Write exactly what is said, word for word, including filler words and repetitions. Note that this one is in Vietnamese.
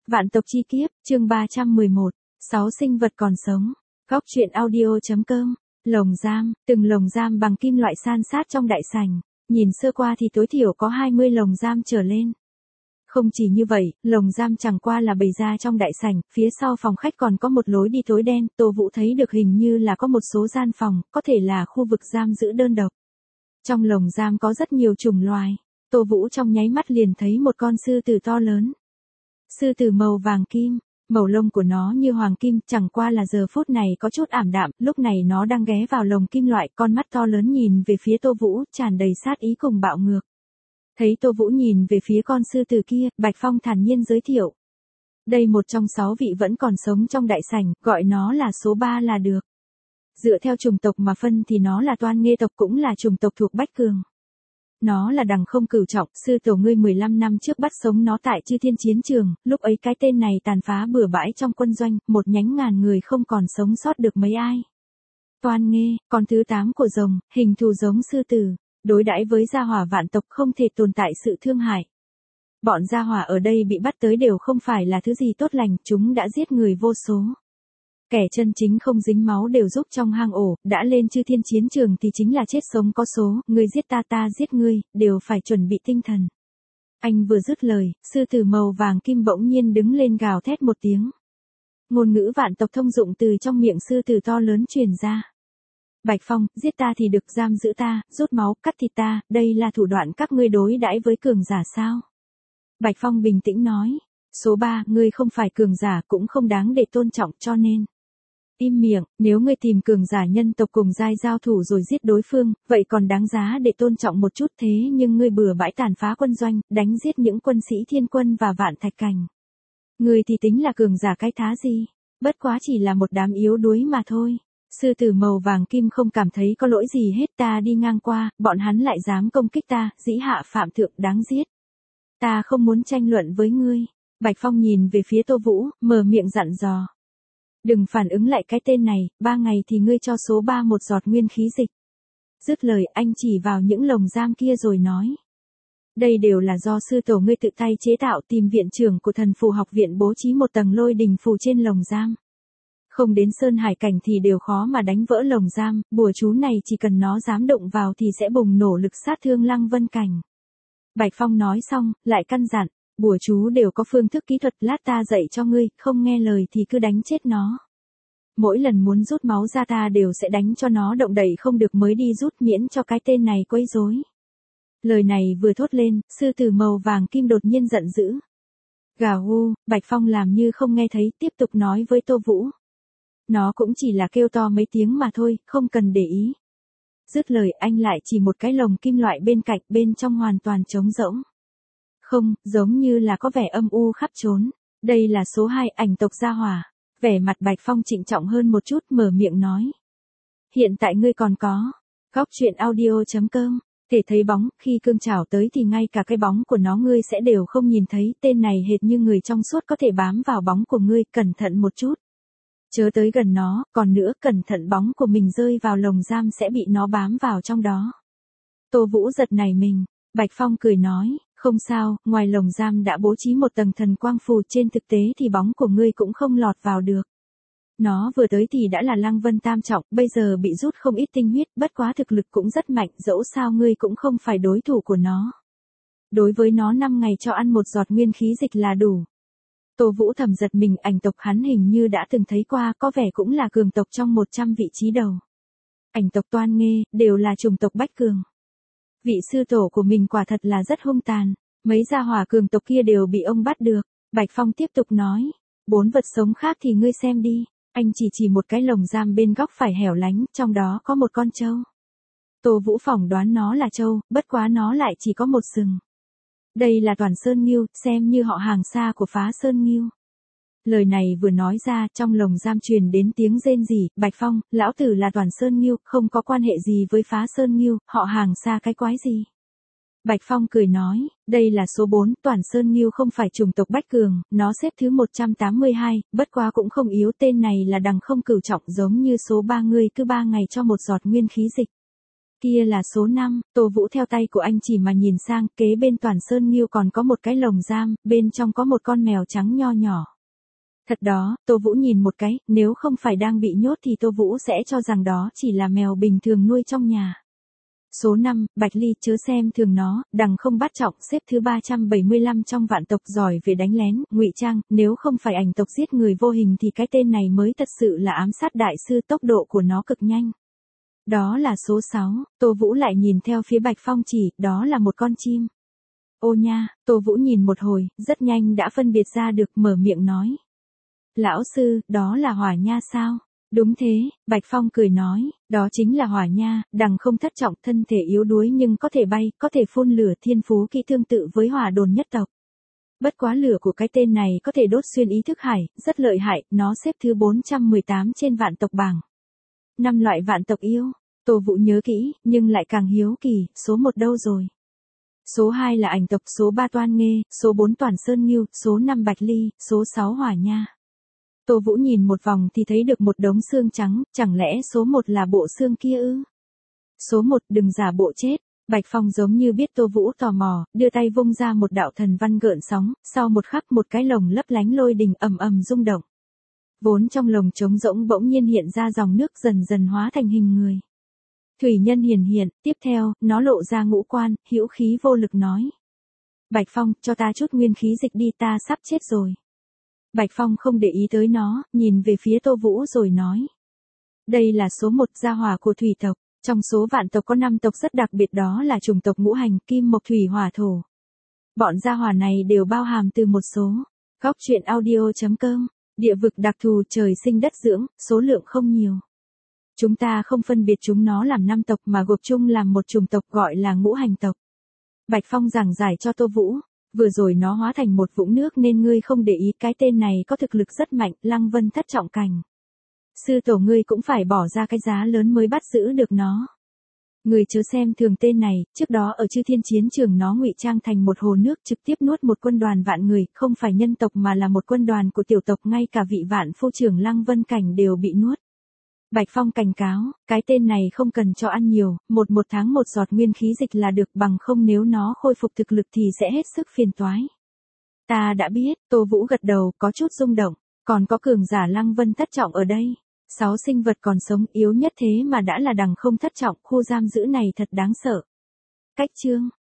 Vạn tộc chi kiếp, chương ba trăm mười một, sáu sinh vật còn sống. Góc truyện audio.com. Lồng giam, từng lồng giam bằng kim loại san sát trong đại sảnh, nhìn sơ qua thì tối thiểu có hai mươi lồng giam trở lên. Không chỉ như vậy, lồng giam chẳng qua là bày ra trong đại sảnh, phía sau phòng khách còn có một lối đi tối đen, Tô Vũ thấy được hình như là có một số gian phòng, có thể là khu vực giam giữ đơn độc. Trong lồng giam có rất nhiều chủng loài, Tô Vũ trong nháy mắt liền thấy một con sư tử to lớn. Sư tử màu vàng kim, màu lông của nó như hoàng kim, chẳng qua là giờ phút này có chút ảm đạm, lúc này nó đang ghé vào lồng kim loại, con mắt to lớn nhìn về phía Tô Vũ, tràn đầy sát ý cùng bạo ngược. Thấy Tô Vũ nhìn về phía con sư tử kia, Bạch Phong thản nhiên giới thiệu. Đây một trong sáu vị vẫn còn sống trong đại sảnh, gọi nó là số ba là được. Dựa theo chủng tộc mà phân thì nó là Toan Nghê tộc, cũng là chủng tộc thuộc Bách Cường. Nó là đằng không cửu trọng, sư tổ ngươi mười lăm năm trước bắt sống nó tại Chư Thiên chiến trường, lúc ấy cái tên này tàn phá bừa bãi trong quân doanh, một nhánh ngàn người không còn sống sót được mấy ai. Toan Nghê, con thứ tám của rồng, hình thù giống sư tử, đối đãi với gia hỏa vạn tộc không thể tồn tại sự thương hại. Bọn gia hỏa ở đây bị bắt tới đều không phải là thứ gì tốt lành, chúng đã giết người vô số. Kẻ chân chính không dính máu đều giúp trong hang ổ, đã lên Chư Thiên chiến trường thì chính là chết sống có số, ngươi giết ta ta giết ngươi, đều phải chuẩn bị tinh thần. Anh vừa dứt lời, sư tử màu vàng kim bỗng nhiên đứng lên gào thét một tiếng. Ngôn ngữ vạn tộc thông dụng từ trong miệng sư tử to lớn truyền ra. Bạch Phong, giết ta thì được, giam giữ ta, rút máu, cắt thịt ta, đây là thủ đoạn các ngươi đối đãi với cường giả sao? Bạch Phong bình tĩnh nói, số ba, ngươi không phải cường giả cũng không đáng để tôn trọng cho nên. Im miệng, nếu ngươi tìm cường giả nhân tộc cùng giai giao thủ rồi giết đối phương, vậy còn đáng giá để tôn trọng một chút, thế nhưng ngươi bừa bãi tàn phá quân doanh, đánh giết những quân sĩ thiên quân và vạn thạch cảnh. Ngươi thì tính là cường giả cái thá gì? Bất quá chỉ là một đám yếu đuối mà thôi. Sư tử màu vàng kim không cảm thấy có lỗi gì hết, ta đi ngang qua, bọn hắn lại dám công kích ta, dĩ hạ phạm thượng đáng giết. Ta không muốn tranh luận với ngươi. Bạch Phong nhìn về phía Tô Vũ, mở miệng dặn dò. Đừng phản ứng lại cái tên này, ba ngày thì ngươi cho số ba một giọt nguyên khí dịch. Dứt lời anh chỉ vào những lồng giam kia rồi nói. Đây đều là do sư tổ ngươi tự tay chế tạo, tìm viện trưởng của thần phù học viện bố trí một tầng lôi đình phù trên lồng giam. Không đến sơn hải cảnh thì đều khó mà đánh vỡ lồng giam, bùa chú này chỉ cần nó dám động vào thì sẽ bùng nổ lực sát thương Lăng Vân cảnh. Bạch Phong nói xong, lại căn dặn, bùa chú đều có phương thức kỹ thuật, lát ta dạy cho ngươi, không nghe lời thì cứ đánh chết nó. Mỗi lần muốn rút máu ra ta đều sẽ đánh cho nó động đậy không được mới đi rút, miễn cho cái tên này quấy rối. Lời này vừa thốt lên, sư tử màu vàng kim đột nhiên giận dữ. Gà hu, Bạch Phong làm như không nghe thấy, tiếp tục nói với Tô Vũ. Nó cũng chỉ là kêu to mấy tiếng mà thôi, không cần để ý. Dứt lời anh lại chỉ một cái lồng kim loại bên cạnh, bên trong hoàn toàn trống rỗng. Không, giống như là có vẻ âm u khắp trốn. Đây là số hai, ảnh tộc gia hỏa. Vẻ mặt Bạch Phong trịnh trọng hơn một chút, mở miệng nói. Hiện tại ngươi còn có. Góc truyện audio.com. Thể thấy bóng, khi cương trảo tới thì ngay cả cái bóng của nó ngươi sẽ đều không nhìn thấy, tên này hệt như người trong suốt có thể bám vào bóng của ngươi, cẩn thận một chút. Chớ tới gần nó, còn nữa cẩn thận bóng của mình rơi vào lồng giam sẽ bị nó bám vào trong đó. Tô Vũ giật nảy mình, Bạch Phong cười nói, không sao, ngoài lồng giam đã bố trí một tầng thần quang phù, trên thực tế thì bóng của ngươi cũng không lọt vào được. Nó vừa tới thì đã là Lăng Vân tam trọng, bây giờ bị rút không ít tinh huyết, bất quá thực lực cũng rất mạnh, dẫu sao ngươi cũng không phải đối thủ của nó. Đối với nó năm ngày cho ăn một giọt nguyên khí dịch là đủ. Tô Vũ thầm giật mình, ảnh tộc hắn hình như đã từng thấy qua, có vẻ cũng là cường tộc trong một trăm vị trí đầu. Ảnh tộc Toan Nghê, đều là chủng tộc Bách Cường. Vị sư tổ của mình quả thật là rất hung tàn, mấy gia hỏa cường tộc kia đều bị ông bắt được. Bạch Phong tiếp tục nói, bốn vật sống khác thì ngươi xem đi, anh chỉ chỉ một cái lồng giam bên góc phải hẻo lánh, trong đó có một con trâu. Tô Vũ phỏng đoán nó là trâu, bất quá nó lại chỉ có một sừng. Đây là Toàn Sơn Nghưu, xem như họ hàng xa của Phá Sơn Nghưu. Lời này vừa nói ra, trong lồng giam truyền đến tiếng rên rỉ, Bạch Phong, lão tử là Toàn Sơn Nghưu, không có quan hệ gì với Phá Sơn Nghưu, họ hàng xa cái quái gì. Bạch Phong cười nói, đây là số bốn, Toàn Sơn Nghưu không phải chủng tộc Bách Cường, nó xếp thứ một trăm tám mươi hai, bất quá cũng không yếu, tên này là đằng không cửu trọng, giống như số ba, ngươi cứ ba ngày cho một giọt nguyên khí dịch. Kia là số năm, Tô Vũ theo tay của anh chỉ mà nhìn sang, kế bên Toàn Sơn Nghiêu còn có một cái lồng giam, bên trong có một con mèo trắng nho nhỏ. Thật đó, Tô Vũ nhìn một cái, nếu không phải đang bị nhốt thì Tô Vũ sẽ cho rằng đó chỉ là mèo bình thường nuôi trong nhà. Số năm, Bạch Ly, chớ xem thường nó, đằng không bát trọng, xếp thứ ba trăm bảy mươi lăm trong vạn tộc, giỏi về đánh lén, ngụy trang, nếu không phải ảnh tộc giết người vô hình thì cái tên này mới thật sự là ám sát đại sư, tốc độ của nó cực nhanh. Đó là số sáu, Tô Vũ lại nhìn theo phía Bạch Phong chỉ, đó là một con chim. Ô nha, Tô Vũ nhìn một hồi, rất nhanh đã phân biệt ra được, mở miệng nói. Lão sư, đó là hỏa nha sao? Đúng thế, Bạch Phong cười nói, đó chính là hỏa nha, đằng không thất trọng, thân thể yếu đuối nhưng có thể bay, có thể phun lửa, thiên phú kỹ tương tự với hỏa đồn nhất tộc. Bất quá lửa của cái tên này có thể đốt xuyên ý thức hải, rất lợi hại, nó xếp thứ bốn trăm mười tám trên vạn tộc bảng. Năm loại vạn tộc yêu, Tô Vũ nhớ kỹ, nhưng lại càng hiếu kỳ, số một đâu rồi? Số hai là ảnh tộc, số ba Toan Nghê, số bốn Toàn Sơn Nghiêu, số năm Bạch Ly, số sáu hỏa nha. Tô Vũ nhìn một vòng thì thấy được một đống xương trắng, chẳng lẽ số một là bộ xương kia ư? Số một, đừng giả bộ chết. Bạch Phong giống như biết Tô Vũ tò mò, đưa tay vung ra một đạo thần văn gợn sóng, sau một khắc một cái lồng lấp lánh lôi đình ầm ầm rung động. Vốn trong lồng trống rỗng bỗng nhiên hiện ra dòng nước dần dần hóa thành hình người. Thủy nhân hiển hiện, tiếp theo, nó lộ ra ngũ quan, hữu khí vô lực nói. Bạch Phong, cho ta chút nguyên khí dịch đi, ta sắp chết rồi. Bạch Phong không để ý tới nó, nhìn về phía Tô Vũ rồi nói. Đây là số một gia hỏa của thủy tộc, trong số vạn tộc có năm tộc rất đặc biệt, đó là chủng tộc ngũ hành, kim mộc thủy hỏa thổ. Bọn gia hỏa này đều bao hàm từ một số. Góc truyện audio chấm com, địa vực đặc thù, trời sinh đất dưỡng, số lượng không nhiều. Chúng ta không phân biệt chúng nó làm năm tộc mà gộp chung làm một chủng tộc gọi là ngũ hành tộc. Bạch Phong giảng giải cho Tô Vũ. Vừa rồi nó hóa thành một vũng nước nên ngươi không để ý, cái tên này có thực lực rất mạnh, Lăng Vân thất trọng cảnh. Sư tổ ngươi cũng phải bỏ ra cái giá lớn mới bắt giữ được nó. Ngươi chớ xem thường tên này, trước đó ở Chư Thiên chiến trường nó ngụy trang thành một hồ nước trực tiếp nuốt một quân đoàn vạn người, không phải nhân tộc mà là một quân đoàn của tiểu tộc, ngay cả vị vạn phu trưởng Lăng Vân cảnh đều bị nuốt. Bạch Phong cảnh cáo, cái tên này không cần cho ăn nhiều, một một tháng một giọt nguyên khí dịch là được, bằng không nếu nó khôi phục thực lực thì sẽ hết sức phiền toái. Ta đã biết, Tô Vũ gật đầu, có chút rung động, còn có cường giả Lăng Vân thất trọng ở đây. Sáu sinh vật còn sống, yếu nhất thế mà đã là đằng không thất trọng, khu giam giữ này thật đáng sợ. Cách chương